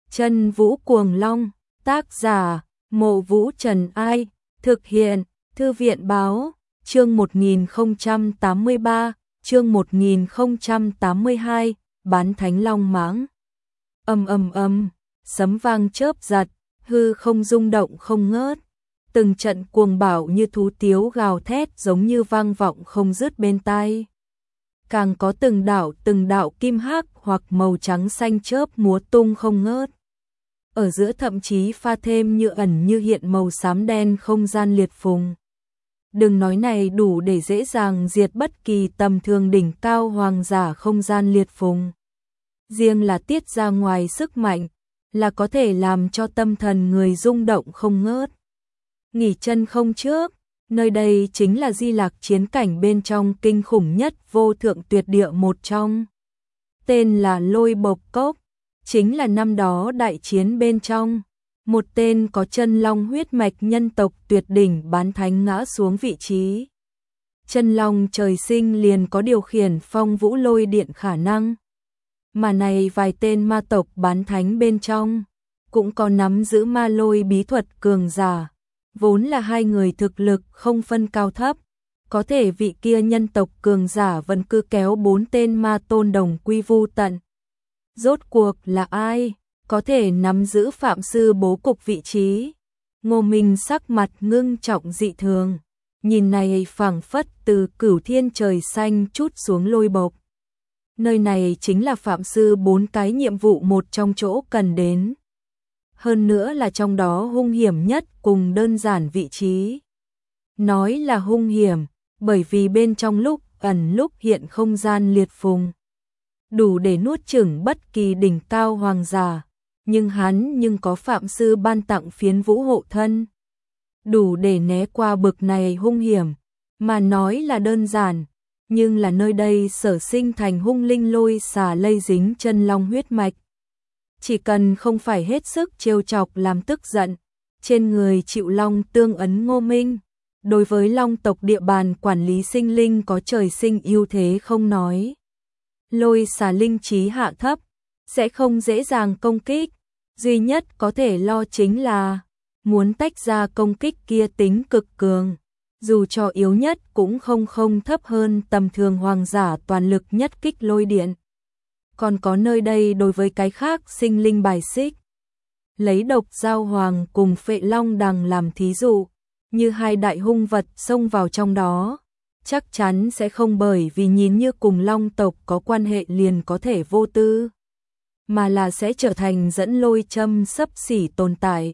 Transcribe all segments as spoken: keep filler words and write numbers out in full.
Chân Vũ Cuồng Long, tác giả, Mộ Vũ Trần Ai, thực hiện, Thư viện Báo, chương một nghìn không trăm tám mươi ba, chương một nghìn không trăm tám mươi hai, bán thánh long mãng. Ầm ầm ầm, sấm vang chớp giật, hư không rung động không ngớt. Từng trận cuồng bạo như thú tiếu gào thét giống như vang vọng không dứt bên tai. Càng có từng đạo từng đạo kim hắc hoặc màu trắng xanh chớp múa tung không ngớt. Ở giữa thậm chí pha thêm như ẩn như hiện màu xám đen không gian liệt phùng. Đừng nói này đủ để dễ dàng diệt bất kỳ tầm thường đỉnh cao hoàng giả không gian liệt phùng. Riêng là tiết ra ngoài sức mạnh, là có thể làm cho tâm thần người rung động không ngớt. Nghỉ chân không trước, nơi đây chính là Di Lạc chiến cảnh bên trong kinh khủng nhất vô thượng tuyệt địa một trong. Tên là Lôi Bộc Cốc, chính là năm đó đại chiến bên trong. Một tên có chân long huyết mạch nhân tộc tuyệt đỉnh bán thánh ngã xuống vị trí. Chân long trời sinh liền có điều khiển phong vũ lôi điện khả năng. Mà này vài tên ma tộc bán thánh bên trong, cũng có nắm giữ ma lôi bí thuật cường giả. Vốn là hai người thực lực không phân cao thấp, có thể vị kia nhân tộc cường giả vẫn cứ kéo bốn tên ma tôn đồng quy vu tận. Rốt cuộc là ai có thể nắm giữ phạm sư bố cục vị trí? Ngô Minh sắc mặt ngưng trọng dị thường, nhìn này phảng phất từ cửu thiên trời xanh chút xuống Lôi Bộc. Nơi này chính là phạm sư bốn cái nhiệm vụ một trong chỗ cần đến. Hơn nữa là trong đó hung hiểm nhất cùng đơn giản vị trí. Nói là hung hiểm, bởi vì bên trong lúc ẩn lúc hiện không gian liệt phùng. Đủ để nuốt chửng bất kỳ đỉnh cao hoàng giả, nhưng hắn nhưng có phạm sư ban tặng phiến vũ hộ thân. Đủ để né qua bực này hung hiểm, mà nói là đơn giản, nhưng là nơi đây sở sinh thành hung linh lôi xà lây dính chân long huyết mạch. Chỉ cần không phải hết sức trêu chọc làm tức giận, trên người chịu long tương ấn Ngô Minh, đối với long tộc địa bàn quản lý sinh linh có trời sinh ưu thế không nói. Lôi xà linh trí hạ thấp, sẽ không dễ dàng công kích, duy nhất có thể lo chính là muốn tách ra công kích kia tính cực cường, dù cho yếu nhất cũng không không thấp hơn tầm thường hoàng giả toàn lực nhất kích lôi điện. Còn có nơi đây đối với cái khác sinh linh bài xích. Lấy độc giao hoàng cùng phệ long đằng làm thí dụ, như hai đại hung vật xông vào trong đó, chắc chắn sẽ không bởi vì nhìn như cùng long tộc có quan hệ liền có thể vô tư, mà là sẽ trở thành dẫn lôi châm xấp xỉ tồn tại.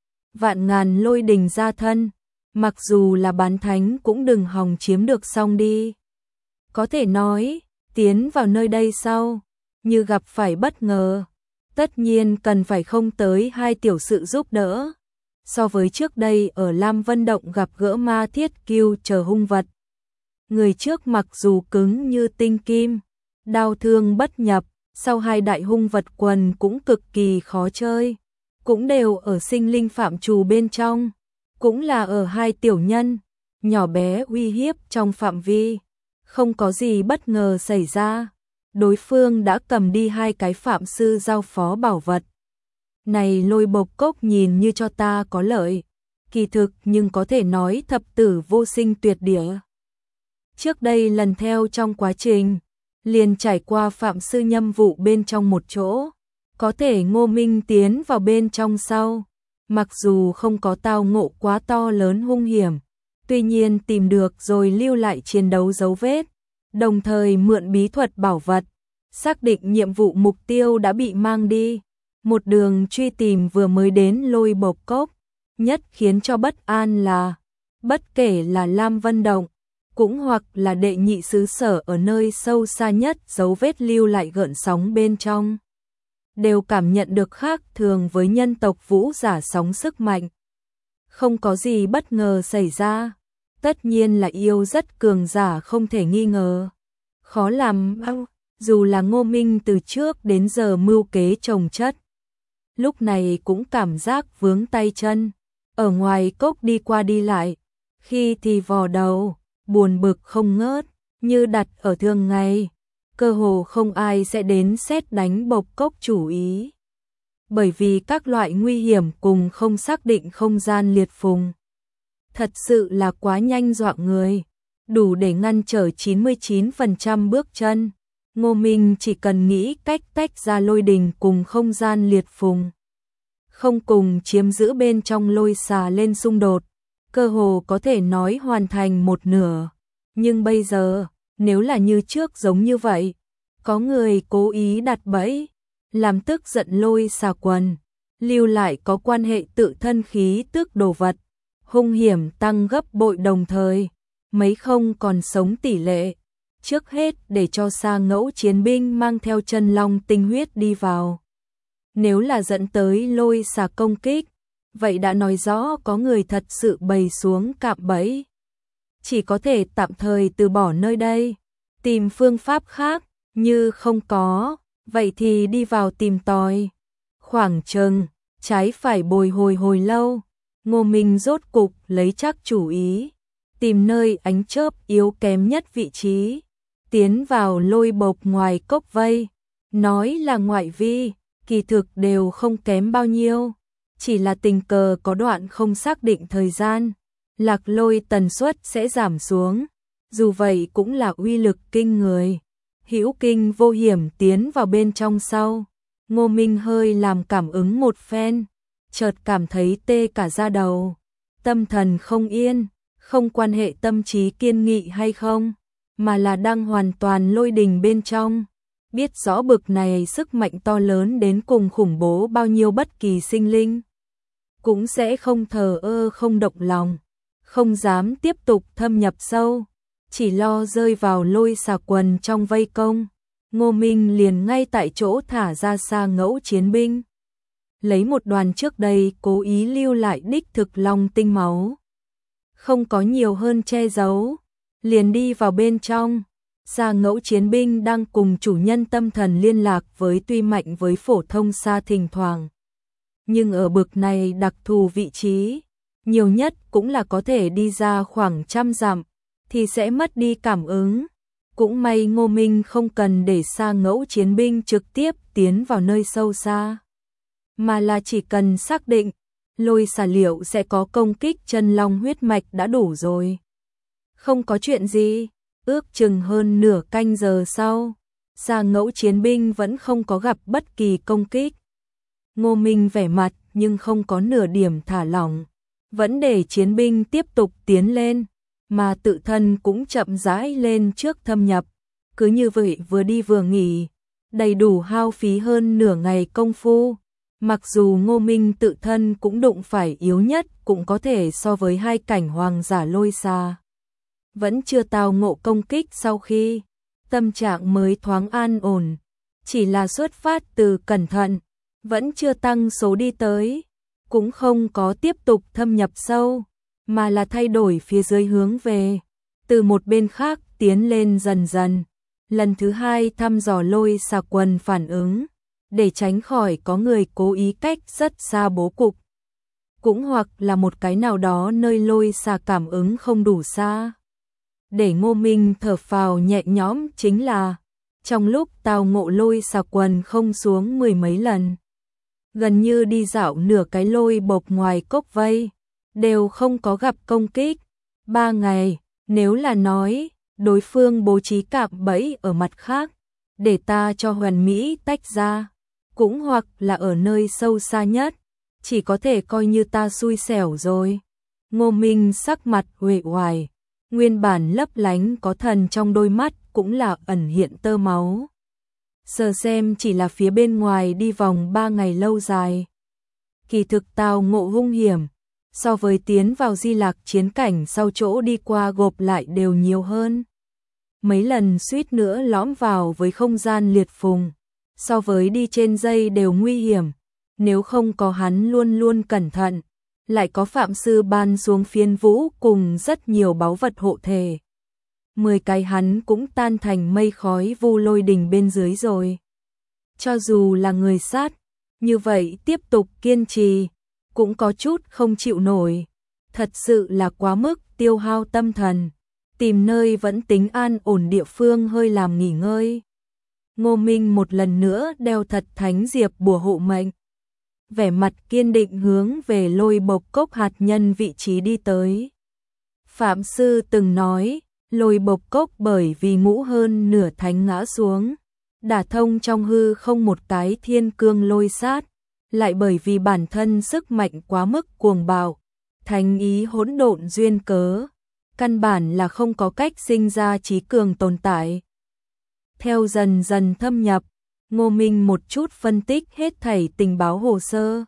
Vạn ngàn lôi đình ra thân, mặc dù là bán thánh cũng đừng hòng chiếm được xong đi. Có thể nói, tiến vào nơi đây sau, như gặp phải bất ngờ, tất nhiên cần phải không tới hai tiểu sự giúp đỡ. So với trước đây ở Lam Vân Động gặp gỡ ma thiết kiêu chờ hung vật. Người trước mặc dù cứng như tinh kim, đao thương bất nhập, sau hai đại hung vật quần cũng cực kỳ khó chơi. Cũng đều ở sinh linh phạm trù bên trong, cũng là ở hai tiểu nhân, nhỏ bé uy hiếp trong phạm vi. Không có gì bất ngờ xảy ra. Đối phương đã cầm đi hai cái phạm sư giao phó bảo vật. Này Lôi Bộc Cốc nhìn như cho ta có lợi, kỳ thực nhưng có thể nói thập tử vô sinh tuyệt địa. Trước đây lần theo trong quá trình, liền trải qua phạm sư nhâm vụ bên trong một chỗ, có thể Ngô Minh tiến vào bên trong sau, mặc dù không có tao ngộ quá to lớn hung hiểm, tuy nhiên tìm được rồi lưu lại chiến đấu dấu vết. Đồng thời mượn bí thuật bảo vật, xác định nhiệm vụ mục tiêu đã bị mang đi. Một đường truy tìm vừa mới đến Lôi Bộc Cốc, nhất khiến cho bất an là, bất kể là Lam Vân Động, cũng hoặc là đệ nhị xứ sở ở nơi sâu xa nhất dấu vết lưu lại gợn sóng bên trong, đều cảm nhận được khác thường với nhân tộc vũ giả sóng sức mạnh. Không có gì bất ngờ xảy ra. Tất nhiên là yêu rất cường giả không thể nghi ngờ. Khó làm bao, dù là Ngô Minh từ trước đến giờ mưu kế trồng chất. Lúc này cũng cảm giác vướng tay chân, ở ngoài cốc đi qua đi lại, khi thì vò đầu, buồn bực không ngớt, như đặt ở thường ngày, cơ hồ không ai sẽ đến xét đánh Bộc Cốc chủ ý. bởi vì các loại nguy hiểm cùng không xác định không gian liệt phùng. Thật sự là quá nhanh dọa người, đủ để ngăn trở chín mươi chín phần trăm bước chân. Ngô Minh chỉ cần nghĩ cách tách ra lôi đình cùng không gian liệt phùng, không cùng chiếm giữ bên trong lôi xà lên xung đột, cơ hồ có thể nói hoàn thành một nửa. Nhưng bây giờ, nếu là như trước giống như vậy, có người cố ý đặt bẫy, làm tức giận lôi xà quần, lưu lại có quan hệ tự thân khí tức đồ vật, hung hiểm tăng gấp bội đồng thời, mấy không còn sống tỷ lệ. Trước hết để cho Sa Ngẫu chiến binh mang theo chân long tinh huyết đi vào. Nếu là dẫn tới lôi xà công kích, vậy đã nói rõ có người thật sự bày xuống cạm bẫy. Chỉ có thể tạm thời từ bỏ nơi đây, tìm phương pháp khác, như không có, vậy thì đi vào tìm tòi. Khoảng chừng, trái phải bồi hồi hồi lâu, Ngô Minh rốt cục lấy chắc chủ ý, tìm nơi ánh chớp yếu kém nhất vị trí, tiến vào lôi bộc ngoài cốc vây, nói là ngoại vi, kỳ thực đều không kém bao nhiêu, chỉ là tình cờ có đoạn không xác định thời gian, lạc lôi tần suất sẽ giảm xuống, dù vậy cũng là uy lực kinh người. Hữu kinh vô hiểm tiến vào bên trong sau, Ngô Minh hơi làm cảm ứng một phen, chợt cảm thấy tê cả da đầu, tâm thần không yên, không quan hệ tâm trí kiên nghị hay không, mà là đang hoàn toàn lôi đình bên trong, biết rõ bực này sức mạnh to lớn đến cùng khủng bố bao nhiêu, bất kỳ sinh linh cũng sẽ không thờ ơ không động lòng, không dám tiếp tục thâm nhập sâu, chỉ lo rơi vào lôi xà quần trong vây công. Ngô Minh liền ngay tại chỗ thả ra Sa Ngẫu chiến binh, lấy một đoàn trước đây cố ý lưu lại đích thực long tinh máu, không có nhiều hơn che giấu, liền đi vào bên trong. Sa Ngẫu chiến binh đang cùng chủ nhân tâm thần liên lạc với, tuy mạnh với phổ thông sa thỉnh thoảng, nhưng ở bực này đặc thù vị trí, nhiều nhất cũng là có thể đi ra khoảng trăm dặm, thì sẽ mất đi cảm ứng. Cũng may Ngô Minh không cần để Sa Ngẫu chiến binh trực tiếp tiến vào nơi sâu xa, mà là chỉ cần xác định lôi xà liệu sẽ có công kích chân long huyết mạch đã đủ rồi. Không có chuyện gì, ước chừng hơn nửa canh giờ sau, Sa Ngẫu chiến binh vẫn không có gặp bất kỳ công kích. Ngô Minh vẻ mặt nhưng không có nửa điểm thả lỏng, vẫn để chiến binh tiếp tục tiến lên, mà tự thân cũng chậm rãi lên trước thâm nhập. Cứ như vậy vừa đi vừa nghỉ, đầy đủ hao phí hơn nửa ngày công phu. Mặc dù Ngô Minh tự thân cũng đụng phải yếu nhất, cũng có thể so với hai cảnh hoàng giả lôi xà, vẫn chưa tao ngộ công kích, sau khi tâm trạng mới thoáng an ổn, chỉ là xuất phát từ cẩn thận, vẫn chưa tăng số đi tới, cũng không có tiếp tục thâm nhập sâu, mà là thay đổi phía dưới hướng về, từ một bên khác tiến lên dần dần. Lần thứ hai thăm dò lôi xà quần phản ứng, để tránh khỏi có người cố ý cách rất xa bố cục, cũng hoặc là một cái nào đó nơi lôi xà cảm ứng không đủ xa. Để Ngô Minh thở phào nhẹ nhõm chính là, trong lúc tao ngộ lôi xà quần không xuống mười mấy lần, gần như đi dạo nửa cái lôi bộc ngoài cốc vây, đều không có gặp công kích. Ba ngày, nếu là nói, đối phương bố trí cạm bẫy ở mặt khác, để ta cho hoàn mỹ tách ra, cũng hoặc là ở nơi sâu xa nhất, chỉ có thể coi như ta xui xẻo rồi. Ngô Minh sắc mặt uể oải, nguyên bản lấp lánh có thần trong đôi mắt cũng là ẩn hiện tơ máu. Sờ xem chỉ là phía bên ngoài đi vòng ba ngày lâu dài, kỳ thực tao ngộ hung hiểm, so với tiến vào Di Lạc chiến cảnh sau chỗ đi qua gộp lại đều nhiều hơn. Mấy lần suýt nữa lõm vào với không gian liệt phùng, so với đi trên dây đều nguy hiểm, nếu không có hắn luôn luôn cẩn thận, lại có Phạm Sư ban xuống phiên vũ cùng rất nhiều báu vật hộ thể, mười cái hắn cũng tan thành mây khói vu lôi đình bên dưới rồi. Cho dù là người sát, như vậy tiếp tục kiên trì, cũng có chút không chịu nổi, thật sự là quá mức tiêu hao tâm thần, tìm nơi vẫn tính an ổn địa phương hơi làm nghỉ ngơi. Ngô Minh một lần nữa đeo thật thánh diệp bùa hộ mệnh, vẻ mặt kiên định hướng về Lôi Bộc Cốc hạt nhân vị trí đi tới. Phạm sư từng nói, Lôi Bộc Cốc bởi vì ngũ hơn nửa thánh ngã xuống, đả thông trong hư không một cái thiên cương lôi sát, lại bởi vì bản thân sức mạnh quá mức cuồng bạo, thánh ý hỗn độn duyên cớ, căn bản là không có cách sinh ra trí cường tồn tại. Theo dần dần thâm nhập, Ngô Minh một chút phân tích hết thảy tình báo hồ sơ,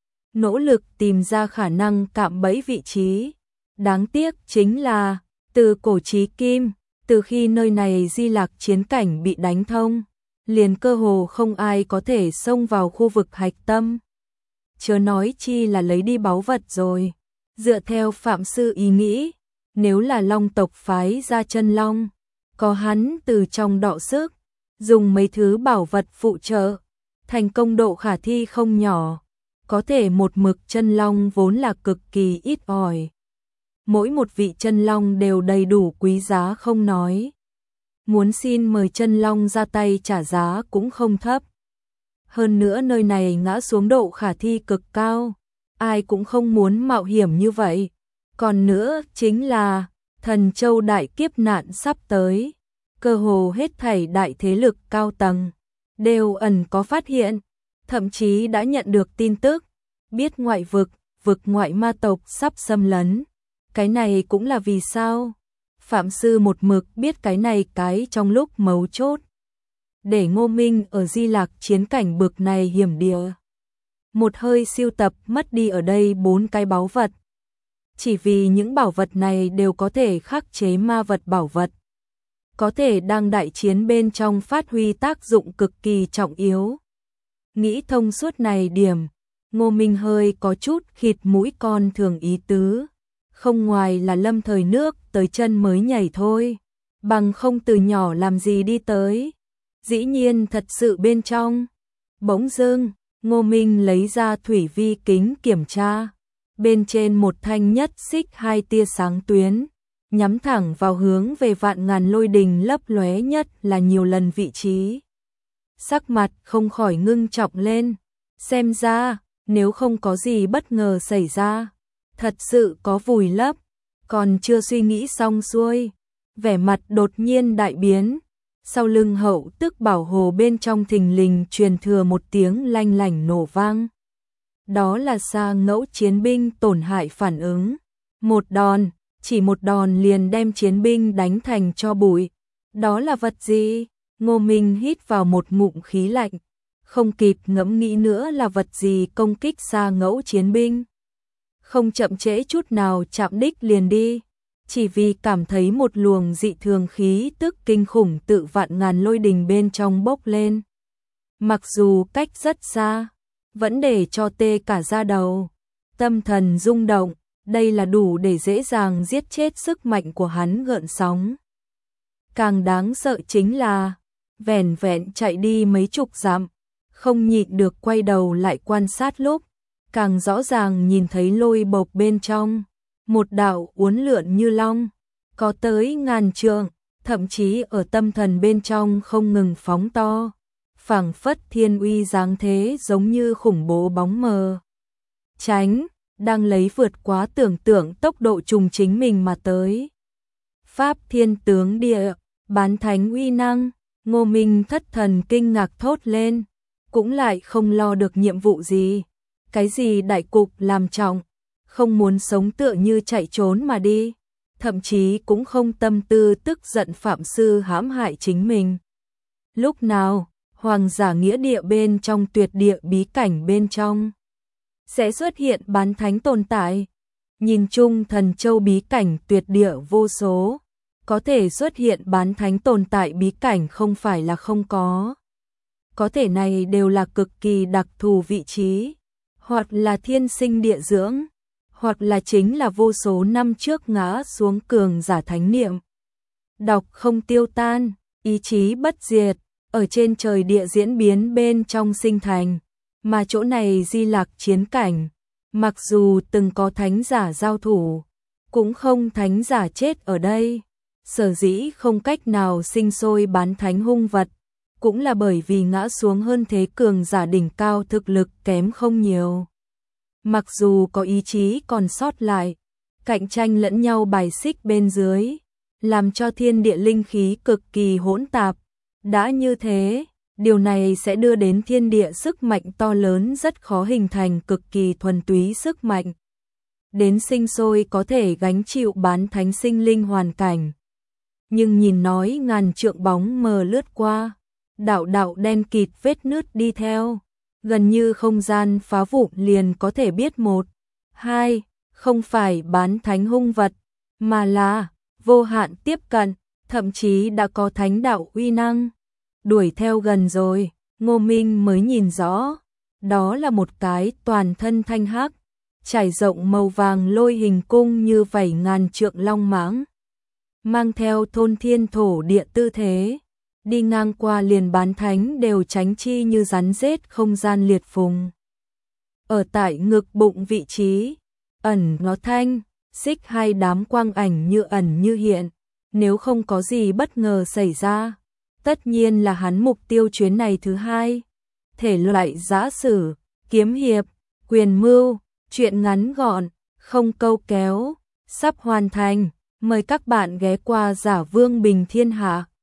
nỗ lực tìm ra khả năng cạm bẫy vị trí. Đáng tiếc chính là, từ cổ chí kim, từ khi nơi này Di Lạc chiến cảnh bị đánh thông, liền cơ hồ không ai có thể xông vào khu vực hạch tâm. Chớ nói chi là lấy đi báu vật rồi. Dựa theo Phạm sư ý nghĩ, nếu là Long tộc phái ra chân long, có hắn từ trong đọ sức, dùng mấy thứ bảo vật phụ trợ, thành công độ khả thi không nhỏ, có thể một mực chân long vốn là cực kỳ ít ỏi. Mỗi một vị chân long đều đầy đủ quý giá không nói. Muốn xin mời chân long ra tay trả giá cũng không thấp. Hơn nữa nơi này ngã xuống độ khả thi cực cao, ai cũng không muốn mạo hiểm như vậy. Còn nữa chính là, Thần Châu đại kiếp nạn sắp tới, cơ hồ hết thảy đại thế lực cao tầng, đều ẩn có phát hiện, thậm chí đã nhận được tin tức, biết ngoại vực, vực ngoại ma tộc sắp xâm lấn. Cái này cũng là vì sao? Phạm sư một mực biết cái này cái trong lúc mấu chốt. Để Ngô Minh ở Di Lạc chiến cảnh bực này hiểm địa. Một hơi siêu tập mất đi ở đây bốn cái báu vật. Chỉ vì những bảo vật này đều có thể khắc chế ma vật bảo vật. Có thể đang đại chiến bên trong phát huy tác dụng cực kỳ trọng yếu. Nghĩ thông suốt này điểm, Ngô Minh hơi có chút khịt mũi con thường ý tứ. Không ngoài là lâm thời nước tới chân mới nhảy thôi, bằng không từ nhỏ làm gì đi tới. Dĩ nhiên thật sự bên trong. Bỗng dưng, Ngô Minh lấy ra thủy vi kính kiểm tra. Bên trên một thanh nhất xích hai tia sáng tuyến, nhắm thẳng vào hướng về vạn ngàn lôi đình lấp lóe nhất là nhiều lần vị trí. Sắc mặt không khỏi ngưng trọng lên. Xem ra, nếu không có gì bất ngờ xảy ra, thật sự có vùi lấp. Còn chưa suy nghĩ xong xuôi, vẻ mặt đột nhiên đại biến. Sau lưng hậu tức bảo hồ bên trong thình lình truyền thừa một tiếng lanh lảnh nổ vang. Đó là Sa Ngẫu chiến binh tổn hại phản ứng. Một đòn, chỉ một đòn liền đem chiến binh đánh thành tro bụi. Đó là vật gì? Ngô Minh hít vào một ngụm khí lạnh. Không kịp ngẫm nghĩ nữa là vật gì công kích Sa Ngẫu chiến binh. Không chậm trễ chút nào chạm đích liền đi. Chỉ vì cảm thấy một luồng dị thường khí tức kinh khủng tự vạn ngàn lôi đình bên trong bốc lên. Mặc dù cách rất xa, vẫn để cho tê cả da đầu. Tâm thần rung động, đây là đủ để dễ dàng giết chết sức mạnh của hắn gợn sóng. Càng đáng sợ chính là, vẻn vẹn chạy đi mấy chục dặm, không nhịn được quay đầu lại quan sát lúc, càng rõ ràng nhìn thấy lôi bộc bên trong. Một đạo uốn lượn như long, có tới ngàn trượng, thậm chí ở tâm thần bên trong không ngừng phóng to, phảng phất thiên uy dáng thế giống như khủng bố bóng mờ. Tránh, đang lấy vượt quá tưởng tượng tốc độ trùng chính mình mà tới. Pháp thiên tướng địa, bán thánh uy năng, Ngô Minh thất thần kinh ngạc thốt lên, cũng lại không lo được nhiệm vụ gì, cái gì đại cục làm trọng. Không muốn sống tựa như chạy trốn mà đi, thậm chí cũng không tâm tư tức giận phạm sư hãm hại chính mình. Lúc nào, hoàng giả nghĩa địa bên trong tuyệt địa bí cảnh bên trong, sẽ xuất hiện bán thánh tồn tại. Nhìn chung thần châu bí cảnh tuyệt địa vô số, có thể xuất hiện bán thánh tồn tại bí cảnh không phải là không có. Có thể này đều là cực kỳ đặc thù vị trí, hoặc là thiên sinh địa dưỡng, hoặc là chính là vô số năm trước ngã xuống cường giả thánh niệm. Đọc không tiêu tan, ý chí bất diệt, ở trên trời địa diễn biến bên trong sinh thành, mà chỗ này Di Lạc chiến cảnh, mặc dù từng có thánh giả giao thủ, cũng không thánh giả chết ở đây, sở dĩ không cách nào sinh sôi bán thánh hung vật, cũng là bởi vì ngã xuống hơn thế cường giả đỉnh cao thực lực kém không nhiều. Mặc dù có ý chí còn sót lại, cạnh tranh lẫn nhau bài xích bên dưới, làm cho thiên địa linh khí cực kỳ hỗn tạp. Đã như thế, điều này sẽ đưa đến thiên địa sức mạnh to lớn rất khó hình thành cực kỳ thuần túy sức mạnh. Đến sinh sôi có thể gánh chịu bán thánh sinh linh hoàn cảnh. Nhưng nhìn nói ngàn trượng bóng mờ lướt qua, đạo đạo đen kịt vết nứt đi theo, gần như không gian phá vụn liền có thể biết một, hai, không phải bán thánh hung vật, mà là vô hạn tiếp cận, thậm chí đã có thánh đạo uy năng. Đuổi theo gần rồi, Ngô Minh mới nhìn rõ, đó là một cái toàn thân thanh hắc, trải rộng màu vàng lôi hình cung như vảy ngàn trượng long mãng, mang theo thôn thiên thổ địa tư thế, đi ngang qua liền bán thánh đều tránh chi như rắn rết không gian liệt phùng. Ở tại ngực bụng vị trí, ẩn nó thanh, xích hai đám quang ảnh như ẩn như hiện, nếu không có gì bất ngờ xảy ra, tất nhiên là hắn mục tiêu chuyến này thứ hai. Thể loại giã sử, kiếm hiệp, quyền mưu, truyện ngắn gọn, không câu kéo, sắp hoàn thành, mời các bạn ghé qua Giả Vương Bình Thiên Hạ.